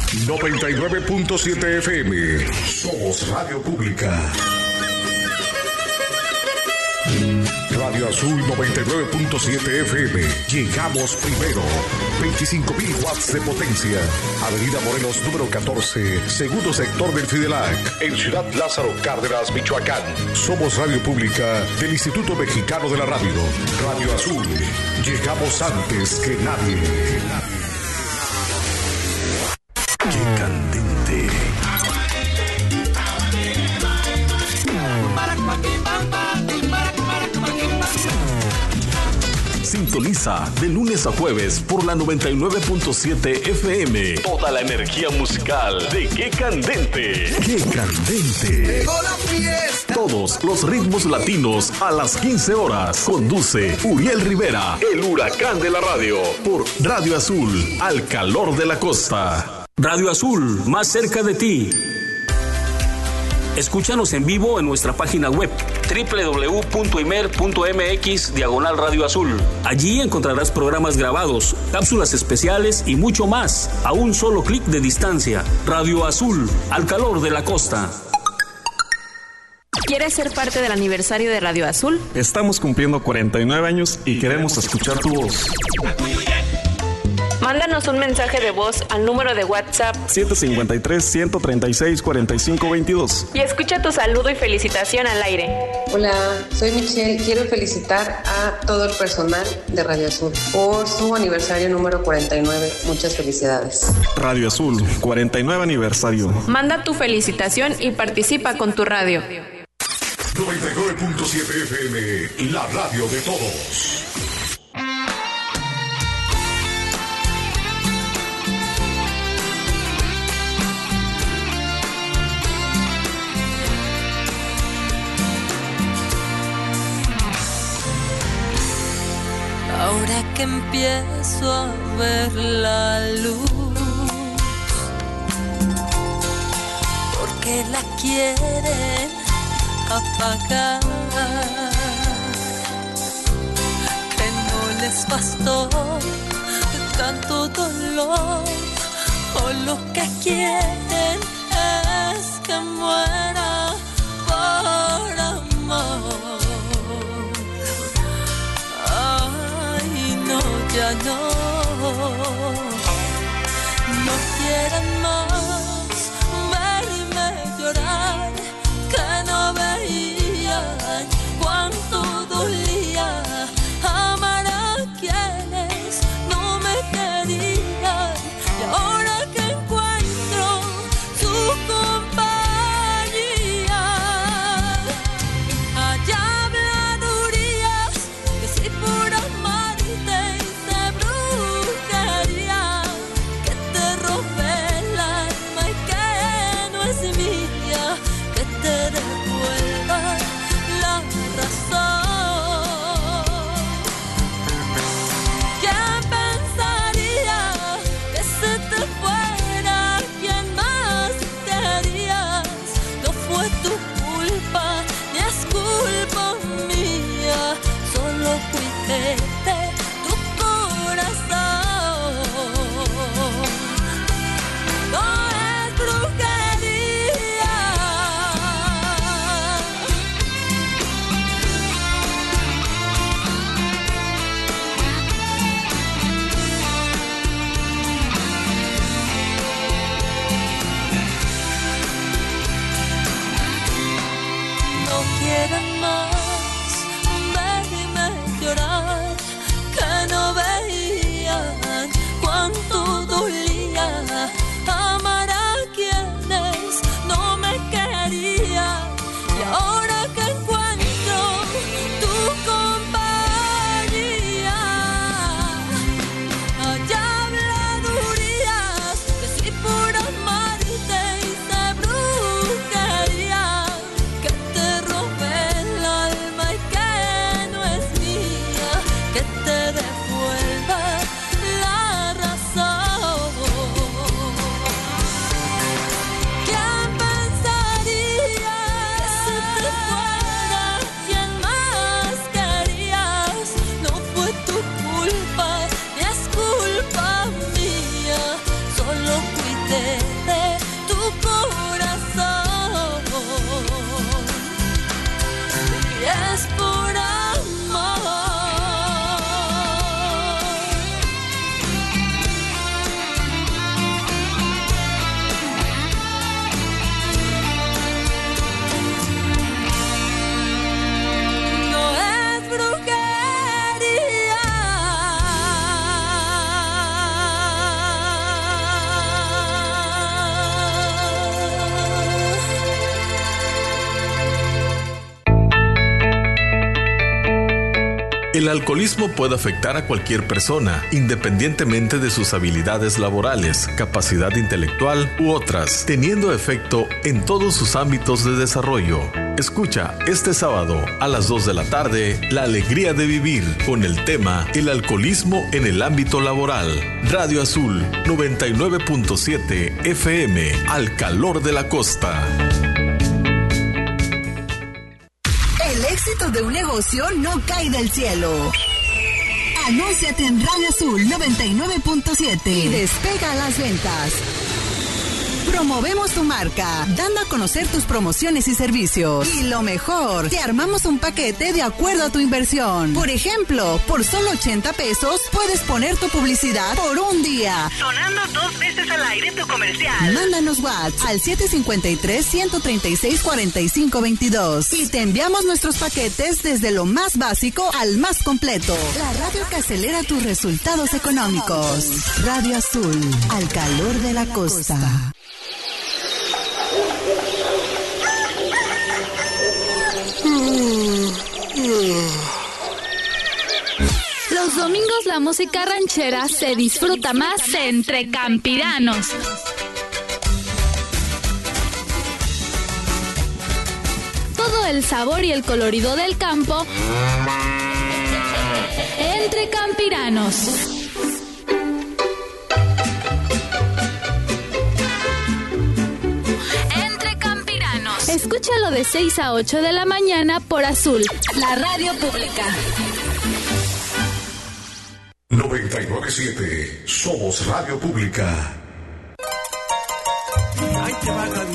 99.7 FM. Somos Radio Pública. Radio Azul 99.7 FM. Llegamos primero. 25.000 watts de potencia. Avenida Morelos número 14, segundo sector del Fidelac, en Ciudad Lázaro Cárdenas, Michoacán. Somos Radio Pública del Instituto Mexicano de la Radio. Radio Azul. Llegamos antes que nadie. ¡Qué candente! Sintoniza de lunes a jueves por la 99.7 FM. Toda la energía musical de ¡Qué candente! ¡Qué candente! Todos los ritmos latinos a las 15 horas. Conduce Uriel Rivera, el huracán de la radio, por Radio Azul, al calor de la costa. Radio Azul, más cerca de ti. Escúchanos en vivo en nuestra página web www.imer.mx/Radio Azul. Allí encontrarás programas grabados, cápsulas especiales y mucho más a un solo clic de distancia. Radio Azul, al calor de la costa. ¿Quieres ser parte del aniversario de Radio Azul? Estamos cumpliendo 49 años y queremos escuchar tu voz. Mándanos un mensaje de voz al número de WhatsApp 753-136-4522 y escucha tu saludo y felicitación al aire. Hola, soy Michelle. Quiero felicitar a todo el personal de Radio Azul por su aniversario número 49. Muchas felicidades. Radio Azul, 49 aniversario. Manda tu felicitación y participa con tu radio. 99.7 FM, la radio de todos. Ahora que empiezo a ver la luz, porque la quieren apagar, que no les bastó tanto dolor, o lo que quieren es que muera por amor. Ya no quieren más verme llorar, que no veían cuánto dolía amar a quienes no me querían, y ahora que encuentro su compañía, allá habladurías que si por amar tu corazón. No es brujería. No quieren más llorar, que no veían cuánto dolía amar a quienes no me querían, y ahora que encuentro tu compañía, allá habladurías que si por amarte hice brujería, que te robé el alma y que que te devuelva la razón. ¿Quién pensaría que se te fuera quien más querías? No fue tu culpa, ni es culpa mía, solo cuidé El alcoholismo puede afectar a cualquier persona, independientemente de sus habilidades laborales, capacidad intelectual u otras, teniendo efecto en todos sus ámbitos de desarrollo. Escucha este sábado a las 2 de la tarde La Alegría de Vivir con el tema El alcoholismo en el ámbito laboral. Radio Azul 99.7 FM, al calor de la costa. El éxito de un negocio no cae del cielo. Anúnciate en Radio Azul 99.7 y despega las ventas. Promovemos tu marca, dando a conocer tus promociones y servicios. Y lo mejor, te armamos un paquete de acuerdo a tu inversión. Por ejemplo, por solo 80 pesos puedes poner tu publicidad por un día, sonando 2 veces al aire tu comercial. Mándanos WhatsApp al 753-136-4522 y te enviamos nuestros paquetes desde lo más básico al más completo. La radio que acelera tus resultados económicos. Radio Azul, al calor de la costa. Los domingos la música ranchera se disfruta más entre campiranos. Todo el sabor y el colorido del campo entre campiranos. Escúchalo de 6 a 8 de la mañana por Azul, la radio pública. 99.7, somos radio pública. Ahí te va, Gaby.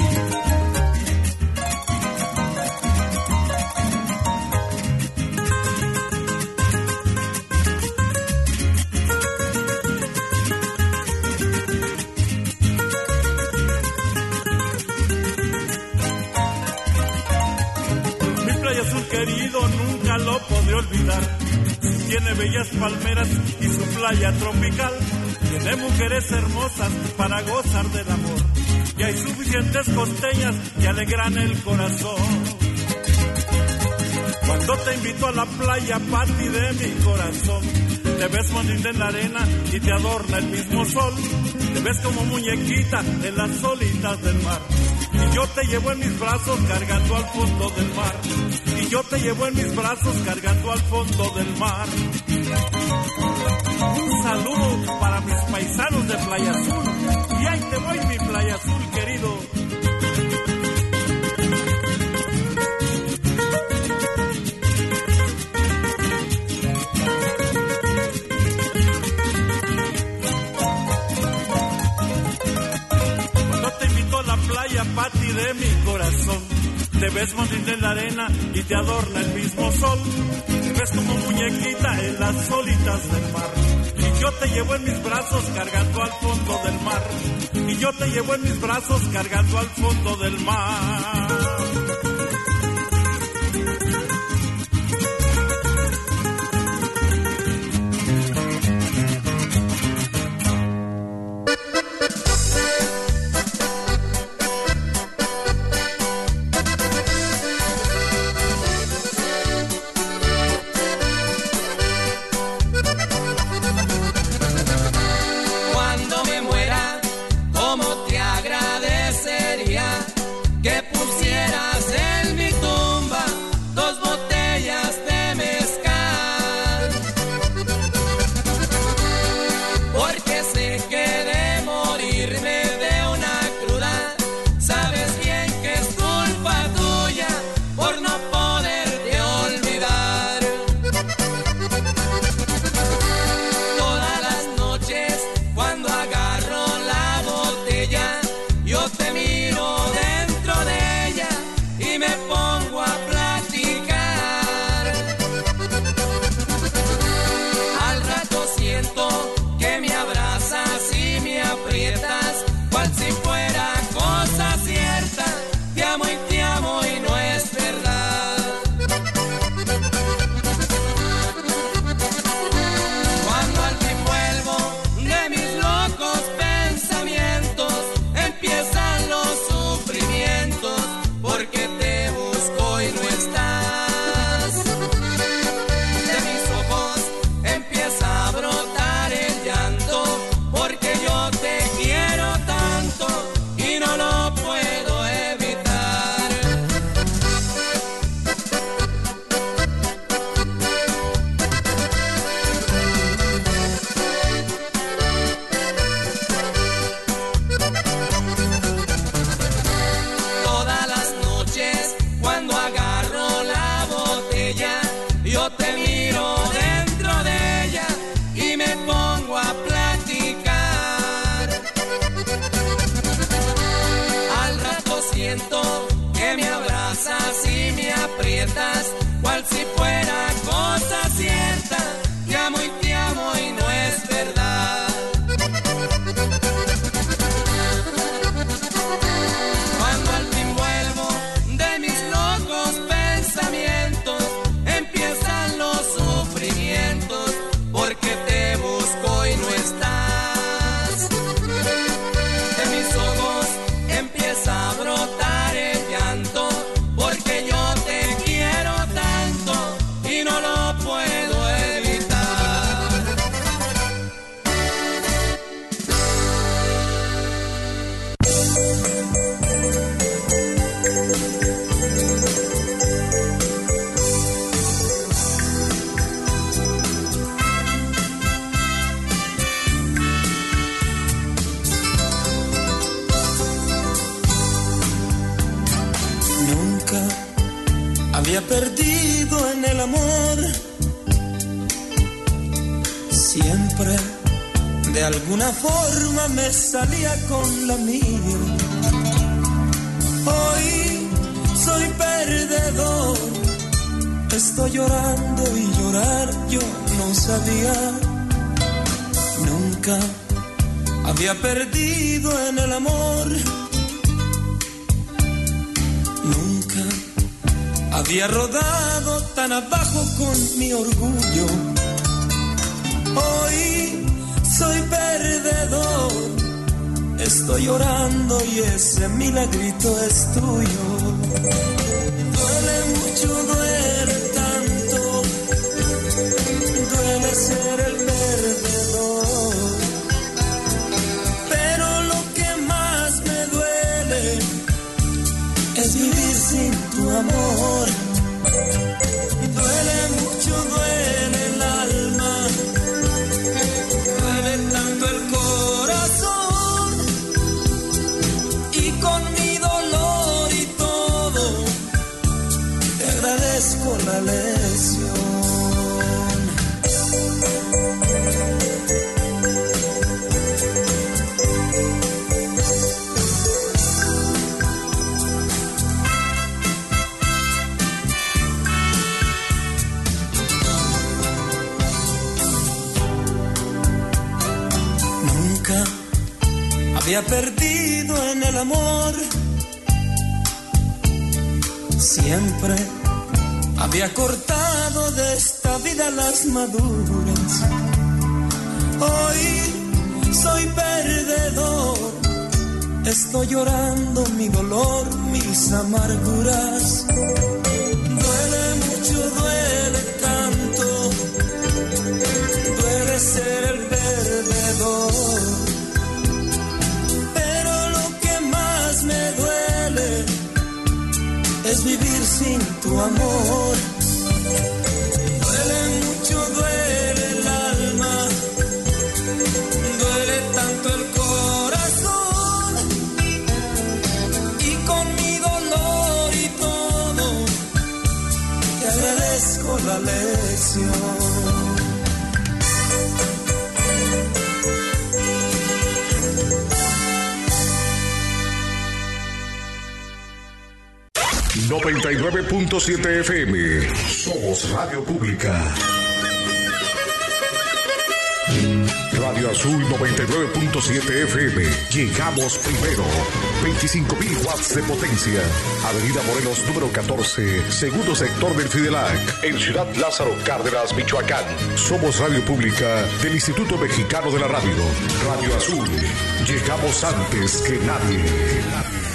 Querido, nunca lo podré olvidar. Tiene bellas palmeras y su playa tropical. Tiene mujeres hermosas para gozar del amor. Y hay suficientes costeñas que alegran el corazón. Cuando te invito a la playa, Pati de mi corazón, te ves bonita en la arena y te adorna el mismo sol. Te ves como muñequita en las olitas del mar. Y yo te llevo en mis brazos cargando al fondo del mar. Y yo te llevo en mis brazos cargando al fondo del mar. Un saludo para mis paisanos de Playa Azul. Y ahí te voy, mi Playa Azul querido. Cuando te invito a la playa, Pati de mi corazón, te ves bonita en la arena y te adorna el mismo sol. Te ves como muñequita en las olitas del mar. Y yo te llevo en mis brazos cargando al fondo del mar. Y yo te llevo en mis brazos cargando al fondo del mar. Que pusieras mientas, cual si fuera cosa cierta. Te amo y no es verdad. Cuando al fin vuelvo de mis locos pensamientos, empiezan los sufrimientos, porque te busco y no estás. De mis ojos empieza a brotar el llanto, porque yo te quiero tanto y no lo puedo evitar. Nunca había perdido en el amor, siempre de alguna forma me salía con la mía. Hoy soy perdedor, estoy llorando y llorar yo no sabía. Nunca había perdido en el amor, nunca había rodado tan abajo con mi orgullo. Hoy soy perdedor, estoy llorando y ese milagrito es tuyo. Duele mucho, duele tanto, duele ser el perdedor. Pero lo que más me duele es vivir sin tu amor. Duele mucho, duele el alma, duele tanto el corazón, y con mi dolor y todo te agradezco la lección. Había perdido en el amor, siempre había cortado de esta vida las maduras. Hoy soy perdedor, estoy llorando mi dolor, mis amarguras. Duele mucho, duele tanto, duele ser el perdedor. Me duele es vivir sin tu amor. Duele mucho, duele el alma, duele tanto el corazón, y con mi dolor y todo te agradezco la lección. 99.7 FM. Somos Radio Pública. Radio Azul 99.7 FM. Llegamos primero. 25.000 watts de potencia. Avenida Morelos número 14, segundo sector del Fidelac, en Ciudad Lázaro Cárdenas, Michoacán. Somos Radio Pública del Instituto Mexicano de la Radio. Radio Azul. Llegamos antes que nadie.